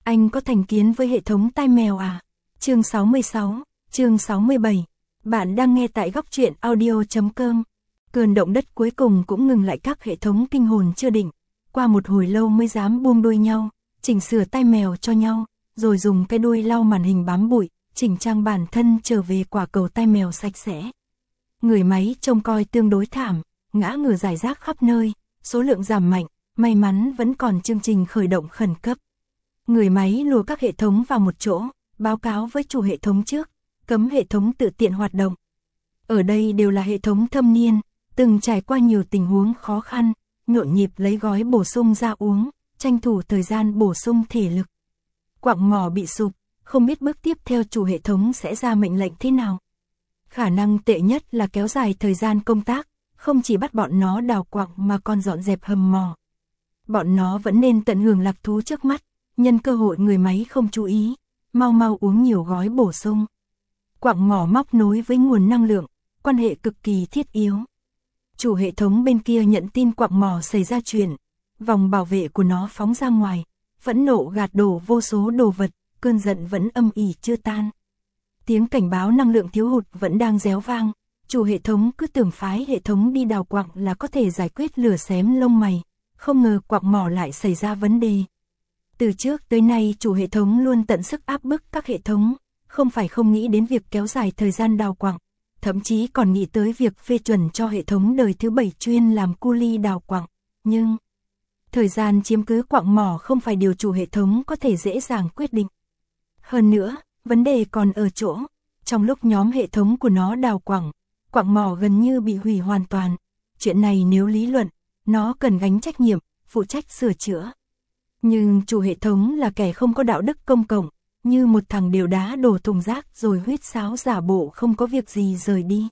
Anh có thành kiến với hệ thống tai mèo à? Chương 66, chương 67. Bạn đang nghe tại góc truyện audio.com. Cơn động đất cuối cùng cũng ngừng lại các hệ thống kinh hồn chưa định. Qua một hồi lâu mới dám buông đuôi nhau, chỉnh sửa tai mèo cho nhau, rồi dùng cái đuôi lau màn hình bám bụi, chỉnh trang bản thân trở về quả cầu tai mèo sạch sẽ. Người máy trông coi tương đối thảm, ngã ngửa rải rác khắp nơi, số lượng giảm mạnh, may mắn vẫn còn chương trình khởi động khẩn cấp. Người máy lùa các hệ thống vào một chỗ, báo cáo với chủ hệ thống trước, cấm hệ thống tự tiện hoạt động. Ở đây đều là hệ thống thâm niên, từng trải qua nhiều tình huống khó khăn, nhộn nhịp lấy gói bổ sung ra uống, tranh thủ thời gian bổ sung thể lực. Quặng mỏ bị sụp, không biết bước tiếp theo chủ hệ thống sẽ ra mệnh lệnh thế nào. Khả năng tệ nhất là kéo dài thời gian công tác, không chỉ bắt bọn nó đào quặng mà còn dọn dẹp hầm mỏ. Bọn nó vẫn nên tận hưởng lạc thú trước mắt, nhân cơ hội người máy không chú ý, mau mau uống nhiều gói bổ sung. Quặng mỏ móc nối với nguồn năng lượng, quan hệ cực kỳ thiết yếu. Chủ hệ thống bên kia nhận tin quặng mỏ xảy ra chuyện, vòng bảo vệ của nó phóng ra ngoài, phẫn nộ gạt đổ vô số đồ vật, cơn giận vẫn âm ỉ chưa tan. Tiếng cảnh báo năng lượng thiếu hụt vẫn đang réo vang, chủ hệ thống cứ tưởng phái hệ thống đi đào quặng là có thể giải quyết lửa xém lông mày, không ngờ quặng mỏ lại xảy ra vấn đề. Từ trước tới nay chủ hệ thống luôn tận sức áp bức các hệ thống, không phải không nghĩ đến việc kéo dài thời gian đào quặng, thậm chí còn nghĩ tới việc phê chuẩn cho hệ thống đời thứ 7 chuyên làm cu li đào quặng, nhưng thời gian chiếm cứ quặng mỏ không phải điều chủ hệ thống có thể dễ dàng quyết định. Hơn nữa, vấn đề còn ở chỗ, trong lúc nhóm hệ thống của nó đào quặng, quặng mỏ gần như bị hủy hoàn toàn. Chuyện này nếu lý luận, nó cần gánh trách nhiệm, phụ trách sửa chữa. Nhưng chủ hệ thống là kẻ không có đạo đức công cộng, như một thằng đều đá đổ thùng rác rồi huýt sáo giả bộ không có việc gì rời đi.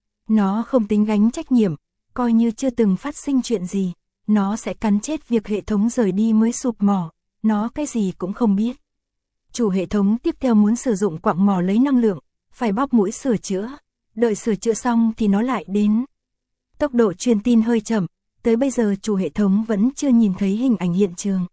Nó không tính gánh trách nhiệm, coi như chưa từng phát sinh chuyện gì, nó sẽ cắn chết việc hệ thống rời đi mới sụp mỏ, nó cái gì cũng không biết. Chủ hệ thống tiếp theo muốn sử dụng quặng mỏ lấy năng lượng, phải bóp mũi sửa chữa, đợi sửa chữa xong thì nó lại đến. Tốc độ truyền tin hơi chậm, tới bây giờ chủ hệ thống vẫn chưa nhìn thấy hình ảnh hiện trường.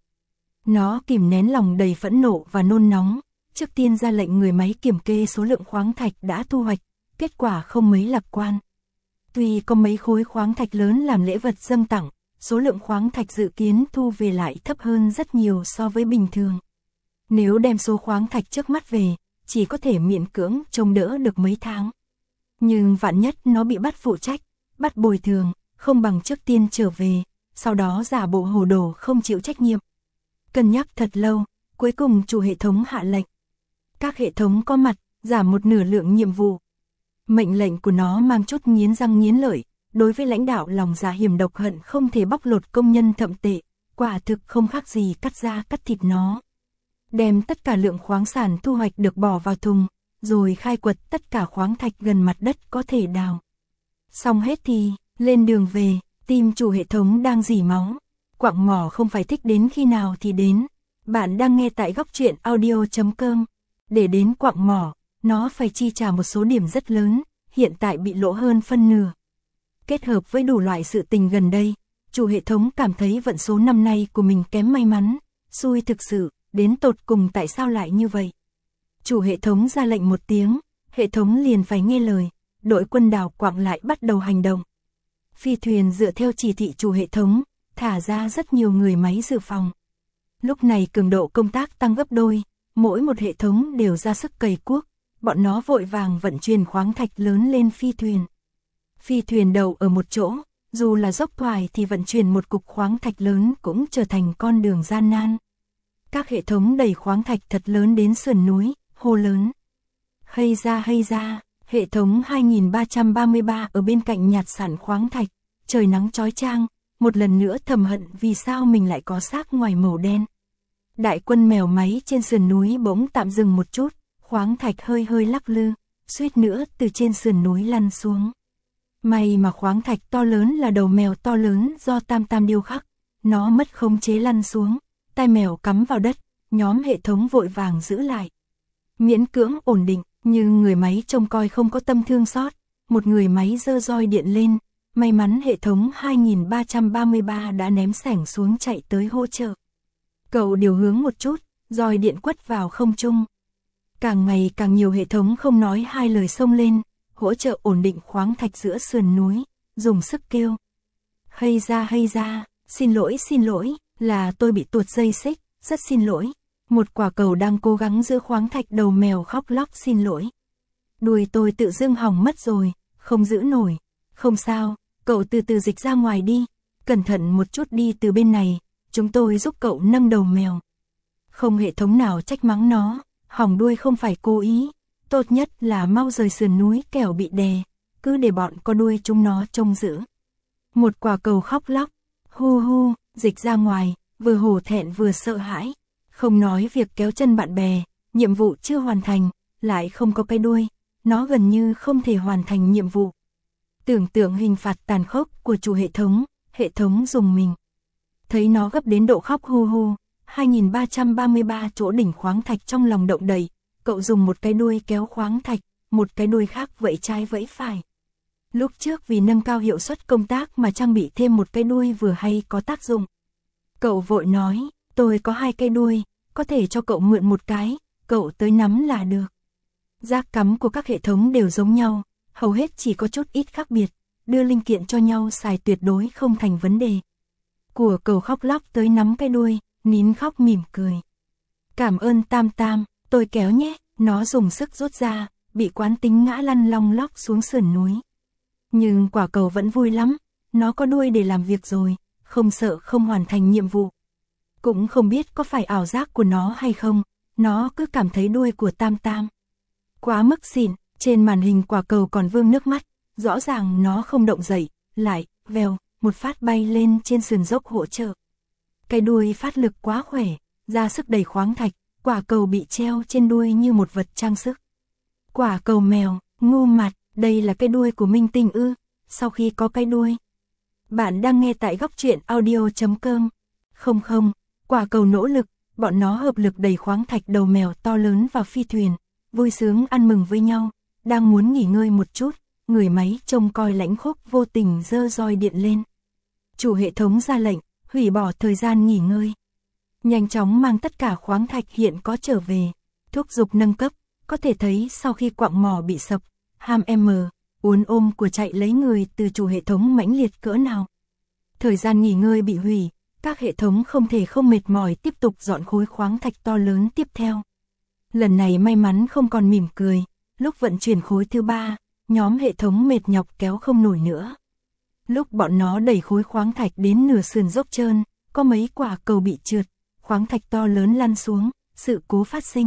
Nó kìm nén lòng đầy phẫn nộ và nôn nóng, trước tiên ra lệnh người máy kiểm kê số lượng khoáng thạch đã thu hoạch, kết quả không mấy lạc quan. Tuy có mấy khối khoáng thạch lớn làm lễ vật dâng tặng, số lượng khoáng thạch dự kiến thu về lại thấp hơn rất nhiều so với bình thường. Nếu đem số khoáng thạch trước mắt về, chỉ có thể miễn cưỡng trông đỡ được mấy tháng. Nhưng vạn nhất nó bị bắt phụ trách, bắt bồi thường, không bằng trước tiên trở về, sau đó giả bộ hồ đồ không chịu trách nhiệm. Cân nhắc thật lâu, cuối cùng chủ hệ thống hạ lệnh. Các hệ thống có mặt, giảm một nửa lượng nhiệm vụ. Mệnh lệnh của nó mang chút nghiến răng nghiến lợi, đối với lãnh đạo lòng dạ hiểm độc hận không thể bóc lột công nhân thậm tệ, quả thực không khác gì cắt da cắt thịt nó. Đem tất cả lượng khoáng sản thu hoạch được bỏ vào thùng, rồi khai quật tất cả khoáng thạch gần mặt đất có thể đào. Xong hết thì, lên đường về, tim chủ hệ thống đang rỉ máu. Quặng mỏ không phải thích đến khi nào thì đến. Bạn đang nghe tại góc truyện audio.com. Để đến quặng mỏ, nó phải chi trả một số điểm rất lớn, hiện tại bị lỗ hơn phân nửa. Kết hợp với đủ loại sự tình gần đây, chủ hệ thống cảm thấy vận số năm nay của mình kém may mắn, xui thực sự, đến tột cùng tại sao lại như vậy. Chủ hệ thống ra lệnh một tiếng, hệ thống liền phải nghe lời, đội quân đào quặng lại bắt đầu hành động. Phi thuyền dựa theo chỉ thị chủ hệ thống, thả ra rất nhiều người máy dự phòng. Lúc này cường độ công tác tăng gấp đôi, mỗi một hệ thống đều ra sức cày cuốc, bọn nó vội vàng vận chuyển khoáng thạch lớn lên phi thuyền. Phi thuyền đầu ở một chỗ, dù là dốc thoải thì vận chuyển một cục khoáng thạch lớn cũng trở thành con đường gian nan. Các hệ thống đẩy khoáng thạch thật lớn đến sườn núi, hô lớn. Hay ra, hệ thống 2333 ở bên cạnh nhặt sản khoáng thạch, trời nắng chói chang, một lần nữa thầm hận vì sao mình lại có xác ngoài màu đen. Đại quân mèo máy trên sườn núi bỗng tạm dừng một chút, khoáng thạch hơi hơi lắc lư, suýt nữa từ trên sườn núi lăn xuống. May mà khoáng thạch to lớn là đầu mèo to lớn do Tam Tam điêu khắc, nó mất khống chế lăn xuống, tai mèo cắm vào đất, nhóm hệ thống vội vàng giữ lại. Miễn cưỡng ổn định, nhưng người máy trông coi không có tâm thương xót, một người máy giơ roi điện lên, may mắn hệ thống 2333 đã ném xẻng xuống chạy tới hỗ trợ. Cậu điều hướng một chút, roi điện quất vào không trung. Càng ngày càng nhiều hệ thống không nói hai lời xông lên, hỗ trợ ổn định khoáng thạch giữa sườn núi, dùng sức kêu. Hay ra, xin lỗi, là tôi bị tuột dây xích, rất xin lỗi. Một quả cầu đang cố gắng giữ khoáng thạch đầu mèo khóc lóc xin lỗi. Đuôi tôi tự dưng hỏng mất rồi, không giữ nổi. Không sao, cậu từ từ dịch ra ngoài đi, cẩn thận một chút đi từ bên này, chúng tôi giúp cậu nâng đầu mèo. Không hệ thống nào trách mắng nó, hỏng đuôi không phải cố ý, tốt nhất là mau rời sườn núi kẻo bị đè, cứ để bọn có đuôi chúng nó trông giữ. Một quả cầu khóc lóc, hu, dịch ra ngoài, vừa hổ thẹn vừa sợ hãi, không nói việc kéo chân bạn bè, nhiệm vụ chưa hoàn thành, lại không có cái đuôi, nó gần như không thể hoàn thành nhiệm vụ. Tưởng tượng hình phạt tàn khốc của chủ hệ thống dùng mình. Thấy nó gấp đến độ khóc hu, 2333 chỗ đỉnh khoáng thạch trong lòng động đậy, cậu dùng một cái đuôi kéo khoáng thạch, một cái đuôi khác vẫy trái vẫy phải. Lúc trước vì nâng cao hiệu suất công tác mà trang bị thêm một cái đuôi vừa hay có tác dụng. Cậu vội nói, tôi có 2 cái đuôi, có thể cho cậu mượn một cái, cậu tới nắm là được. Rác cắm của các hệ thống đều giống nhau, hầu hết chỉ có chút ít khác biệt, đưa linh kiện cho nhau xài tuyệt đối không thành vấn đề. Của cầu khóc lóc tới nắm cái đuôi, nín khóc mỉm cười. Cảm ơn Tam, tôi kéo nhé, nó dùng sức rút ra, bị quán tính ngã lăn long lóc xuống sườn núi. Nhưng quả cầu vẫn vui lắm, nó có đuôi để làm việc rồi, không sợ không hoàn thành nhiệm vụ. Cũng không biết có phải ảo giác của nó hay không, nó cứ cảm thấy đuôi của Tam. Quá mức xịn, trên màn hình quả cầu còn vương nước mắt, rõ ràng nó không động dậy, lại, vèo, một phát bay lên trên sườn dốc hỗ trợ. Cái đuôi phát lực quá khỏe, ra sức đẩy khoáng thạch, quả cầu bị treo trên đuôi như một vật trang sức. Quả cầu mèo, ngu mặt, đây là cái đuôi của minh tinh ư, sau khi có cái đuôi. Bạn đang nghe tại góc truyện audio.com. Không, quả cầu nỗ lực, bọn nó hợp lực đẩy khoáng thạch đầu mèo to lớn vào phi thuyền, vui sướng ăn mừng với nhau, đang muốn nghỉ ngơi một chút, người máy trông coi lãnh khốc vô tình giơ roi điện lên. Chủ hệ thống ra lệnh, hủy bỏ thời gian nghỉ ngơi. Nhanh chóng mang tất cả khoáng thạch hiện có trở về, thúc giục nâng cấp, có thể thấy sau khi quặng mỏ bị sập, ham uốn ôm của chạy lấy người từ chủ hệ thống mãnh liệt cỡ nào. Thời gian nghỉ ngơi bị hủy, các hệ thống không thể không mệt mỏi tiếp tục dọn khối khoáng thạch to lớn tiếp theo. Lần này may mắn không còn mỉm cười, lúc vận chuyển khối thứ 3, nhóm hệ thống mệt nhọc kéo không nổi nữa. Lúc bọn nó đẩy khối khoáng thạch đến nửa sườn dốc trơn, có mấy quả cầu bị trượt, khoáng thạch to lớn lăn xuống, sự cố phát sinh.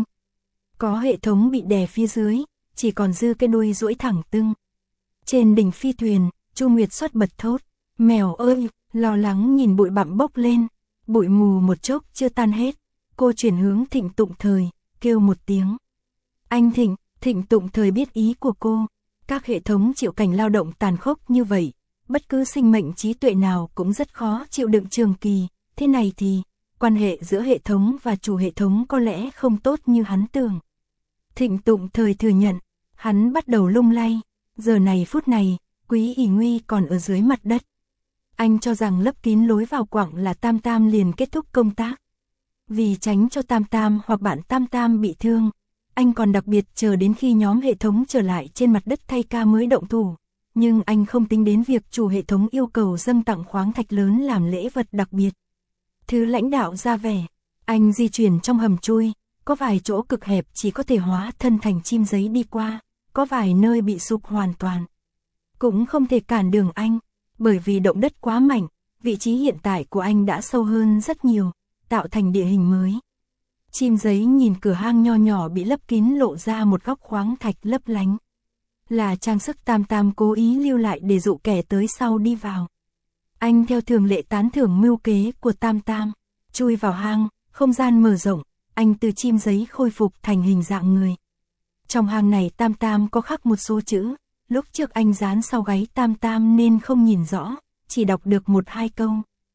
Có hệ thống bị đè phía dưới, chỉ còn dư cái đuôi duỗi thẳng tưng. Trên đỉnh phi thuyền, Chu Nguyệt xuất bật thốt, mèo ơi, lo lắng nhìn bụi bặm bốc lên, bụi mù một chốc chưa tan hết, cô chuyển hướng Thịnh Tụng Thời, kêu một tiếng. Anh Thịnh Tụng Thời biết ý của cô, các hệ thống chịu cảnh lao động tàn khốc như vậy, bất cứ sinh mệnh trí tuệ nào cũng rất khó chịu đựng trường kỳ, thế này thì, quan hệ giữa hệ thống và chủ hệ thống có lẽ không tốt như hắn tưởng. Thịnh Tụng Thời thừa nhận, hắn bắt đầu lung lay, giờ này phút này, Quý ỷ Nguy còn ở dưới mặt đất. Anh cho rằng lấp kín lối vào quặng là Tam liền kết thúc công tác. Vì tránh cho Tam hoặc bạn Tam bị thương, anh còn đặc biệt chờ đến khi nhóm hệ thống trở lại trên mặt đất thay ca mới động thủ. Nhưng anh không tính đến việc chủ hệ thống yêu cầu dâng tặng khoáng thạch lớn làm lễ vật đặc biệt. Thứ lãnh đạo ra vẻ, anh di chuyển trong hầm chui, có vài chỗ cực hẹp chỉ có thể hóa thân thành chim giấy đi qua, có vài nơi bị sụp hoàn toàn. Cũng không thể cản đường anh, bởi vì động đất quá mạnh, vị trí hiện tại của anh đã sâu hơn rất nhiều, tạo thành địa hình mới. Chim giấy nhìn cửa hang nho nhỏ bị lấp kín lộ ra một góc khoáng thạch lấp lánh. Là trang sức Tam cố ý lưu lại để dụ kẻ tới sau đi vào. Anh theo thường lệ tán thưởng mưu kế của Tam, chui vào hang, không gian mở rộng, anh từ chim giấy khôi phục thành hình dạng người. Trong hang này Tam có khắc một số chữ, lúc trước anh dán sau gáy Tam nên không nhìn rõ, chỉ đọc được 1-2 câu.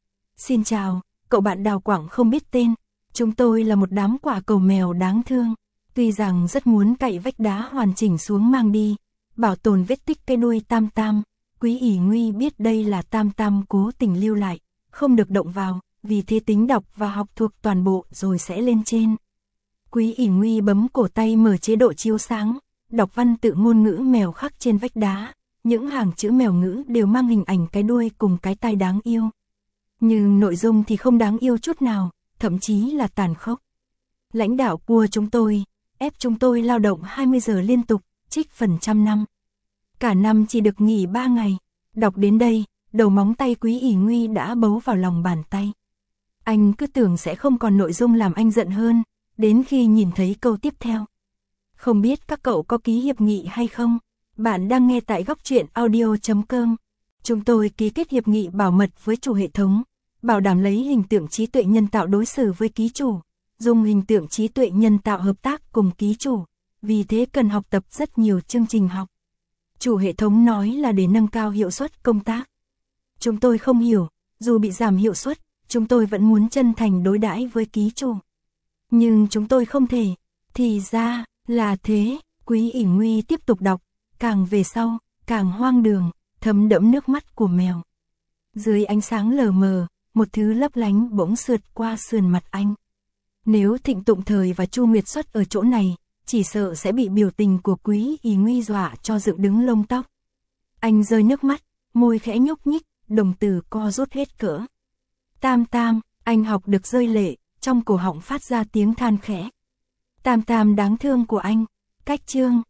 Xin chào, cậu bạn đào quặng không biết tên, chúng tôi là một đám quả cầu mèo đáng thương, tuy rằng rất muốn cậy vách đá hoàn chỉnh xuống mang đi, bảo tồn vết tích cái đuôi Tam, Quý ỷ Nguy biết đây là Tam cố tình lưu lại, không được động vào, vì thế tính đọc và học thuộc toàn bộ rồi sẽ lên trên. Quý ỉ nguy bấm cổ tay mở chế độ chiếu sáng, đọc văn tự ngôn ngữ mèo khắc trên vách đá, những hàng chữ mèo ngữ đều mang hình ảnh cái đuôi cùng cái tai đáng yêu. Nhưng nội dung thì không đáng yêu chút nào, thậm chí là tàn khốc. Lãnh đạo của chúng tôi, ép chúng tôi lao động 20 giờ liên tục, trích phần trăm năm. Cả năm chỉ được nghỉ 3 ngày. Đọc đến đây, đầu móng tay Quý ỉ nguy đã bấu vào lòng bàn tay. Anh cứ tưởng sẽ không còn nội dung làm anh giận hơn, đến khi nhìn thấy câu tiếp theo. Không biết các cậu có ký hiệp nghị hay không? Bạn đang nghe tại Góc Truyện Audio.com. Chúng tôi ký kết hiệp nghị bảo mật với chủ hệ thống, bảo đảm lấy hình tượng trí tuệ nhân tạo đối xử với ký chủ, dùng hình tượng trí tuệ nhân tạo hợp tác cùng ký chủ, vì thế cần học tập rất nhiều chương trình học. Chủ hệ thống nói là để nâng cao hiệu suất công tác. Chúng tôi không hiểu, dù bị giảm hiệu suất, chúng tôi vẫn muốn chân thành đối đãi với ký chủ. Nhưng chúng tôi không thể, thì ra là thế. Quý ỉ nguy tiếp tục đọc, càng về sau, càng hoang đường, thấm đẫm nước mắt của mèo. Dưới ánh sáng lờ mờ, một thứ lấp lánh bỗng sượt qua sườn mặt anh. Nếu Thịnh Tụng Thời và Chu Nguyệt Xuất ở chỗ này, chỉ sợ sẽ bị biểu tình của Quý ỉ nguy dọa cho dựng đứng lông tóc. Anh rơi nước mắt, môi khẽ nhúc nhích, đồng tử co rút hết cỡ. Tam Tam, anh học được rơi lệ, trong cổ họng phát ra tiếng than khẽ. Tam Tam đáng thương của anh, cách chương.